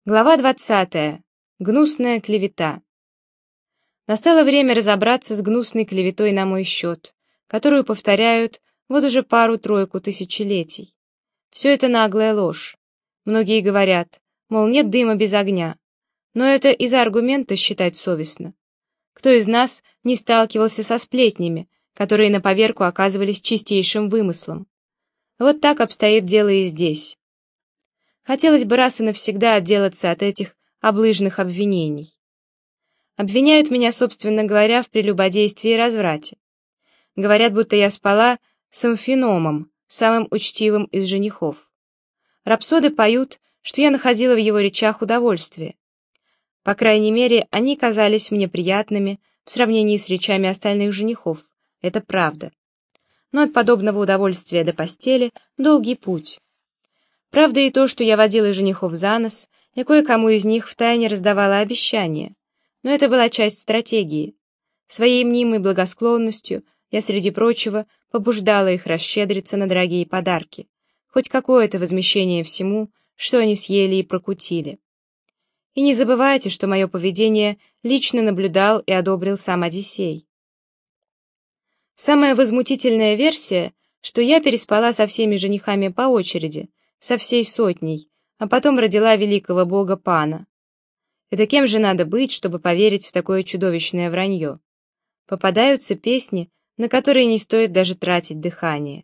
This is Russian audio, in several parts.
Глава 20. Гнусная клевета. Настало время разобраться с гнусной клеветой на мой счет, которую повторяют вот уже пару-тройку тысячелетий. Все это наглая ложь. Многие говорят, мол, нет дыма без огня. Но это из-за аргумента считать совестно. Кто из нас не сталкивался со сплетнями, которые на поверку оказывались чистейшим вымыслом? Вот так обстоит дело и здесь. Хотелось бы раз и навсегда отделаться от этих облыжных обвинений. Обвиняют меня, собственно говоря, в прелюбодействе и разврате. Говорят, будто я спала с Амфиномом, самым учтивым из женихов. Рапсоды поют, что я находила в его речах удовольствие. По крайней мере, они казались мне приятными в сравнении с речами остальных женихов. Это правда. Но от подобного удовольствия до постели долгий путь. Правда и то, что я водила женихов за нос, и кое-кому из них втайне раздавала обещания. Но это была часть стратегии. Своей мнимой благосклонностью я, среди прочего, побуждала их расщедриться на дорогие подарки, хоть какое-то возмещение всему, что они съели и прокутили. И не забывайте, что мое поведение лично наблюдал и одобрил сам Одиссей. Самая возмутительная версия, что я переспала со всеми женихами по очереди, со всей сотней, а потом родила великого бога Пана. Это кем же надо быть, чтобы поверить в такое чудовищное вранье? Попадаются песни, на которые не стоит даже тратить дыхание.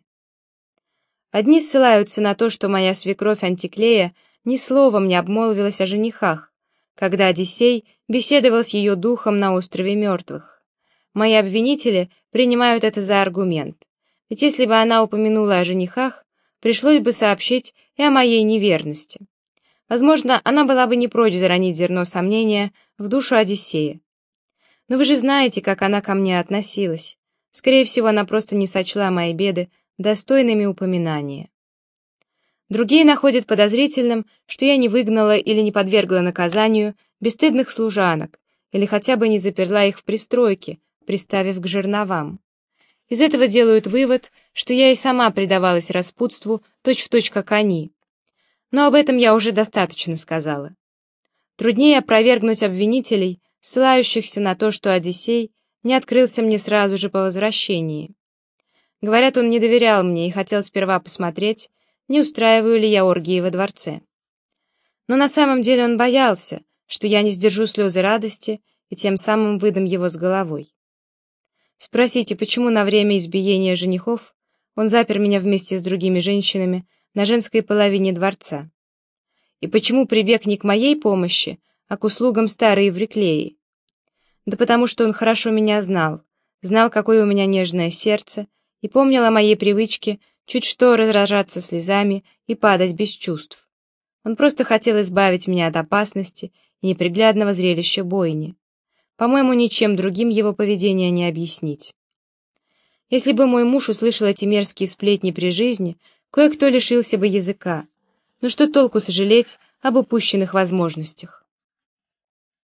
Одни ссылаются на то, что моя свекровь Антиклея ни словом не обмолвилась о женихах, когда Одиссей беседовал с ее духом на острове мертвых. Мои обвинители принимают это за аргумент, ведь если бы она упомянула о женихах, пришлось бы сообщить и о моей неверности. Возможно, она была бы не прочь заронить зерно сомнения в душу Одиссея. Но вы же знаете, как она ко мне относилась. Скорее всего, она просто не сочла мои беды достойными упоминания. Другие находят подозрительным, что я не выгнала или не подвергла наказанию бесстыдных служанок, или хотя бы не заперла их в пристройке, приставив к жерновам. Из этого делают вывод, что я и сама предавалась распутству точь-в-точь, как они. Но об этом я уже достаточно сказала. Труднее опровергнуть обвинителей, ссылающихся на то, что Одиссей не открылся мне сразу же по возвращении. Говорят, он не доверял мне и хотел сперва посмотреть, не устраиваю ли я оргии во дворце. Но на самом деле он боялся, что я не сдержу слезы радости и тем самым выдам его с головой. Спросите, почему на время избиения женихов он запер меня вместе с другими женщинами на женской половине дворца? И почему прибег не к моей помощи, а к услугам старой Евриклеи? Да потому что он хорошо меня знал, какое у меня нежное сердце, и помнил о моей привычке чуть что разражаться слезами и падать без чувств. Он просто хотел избавить меня от опасности и неприглядного зрелища бойни. По-моему, ничем другим его поведение не объяснить. Если бы мой муж услышал эти мерзкие сплетни при жизни, кое-кто лишился бы языка. Но что толку сожалеть об упущенных возможностях?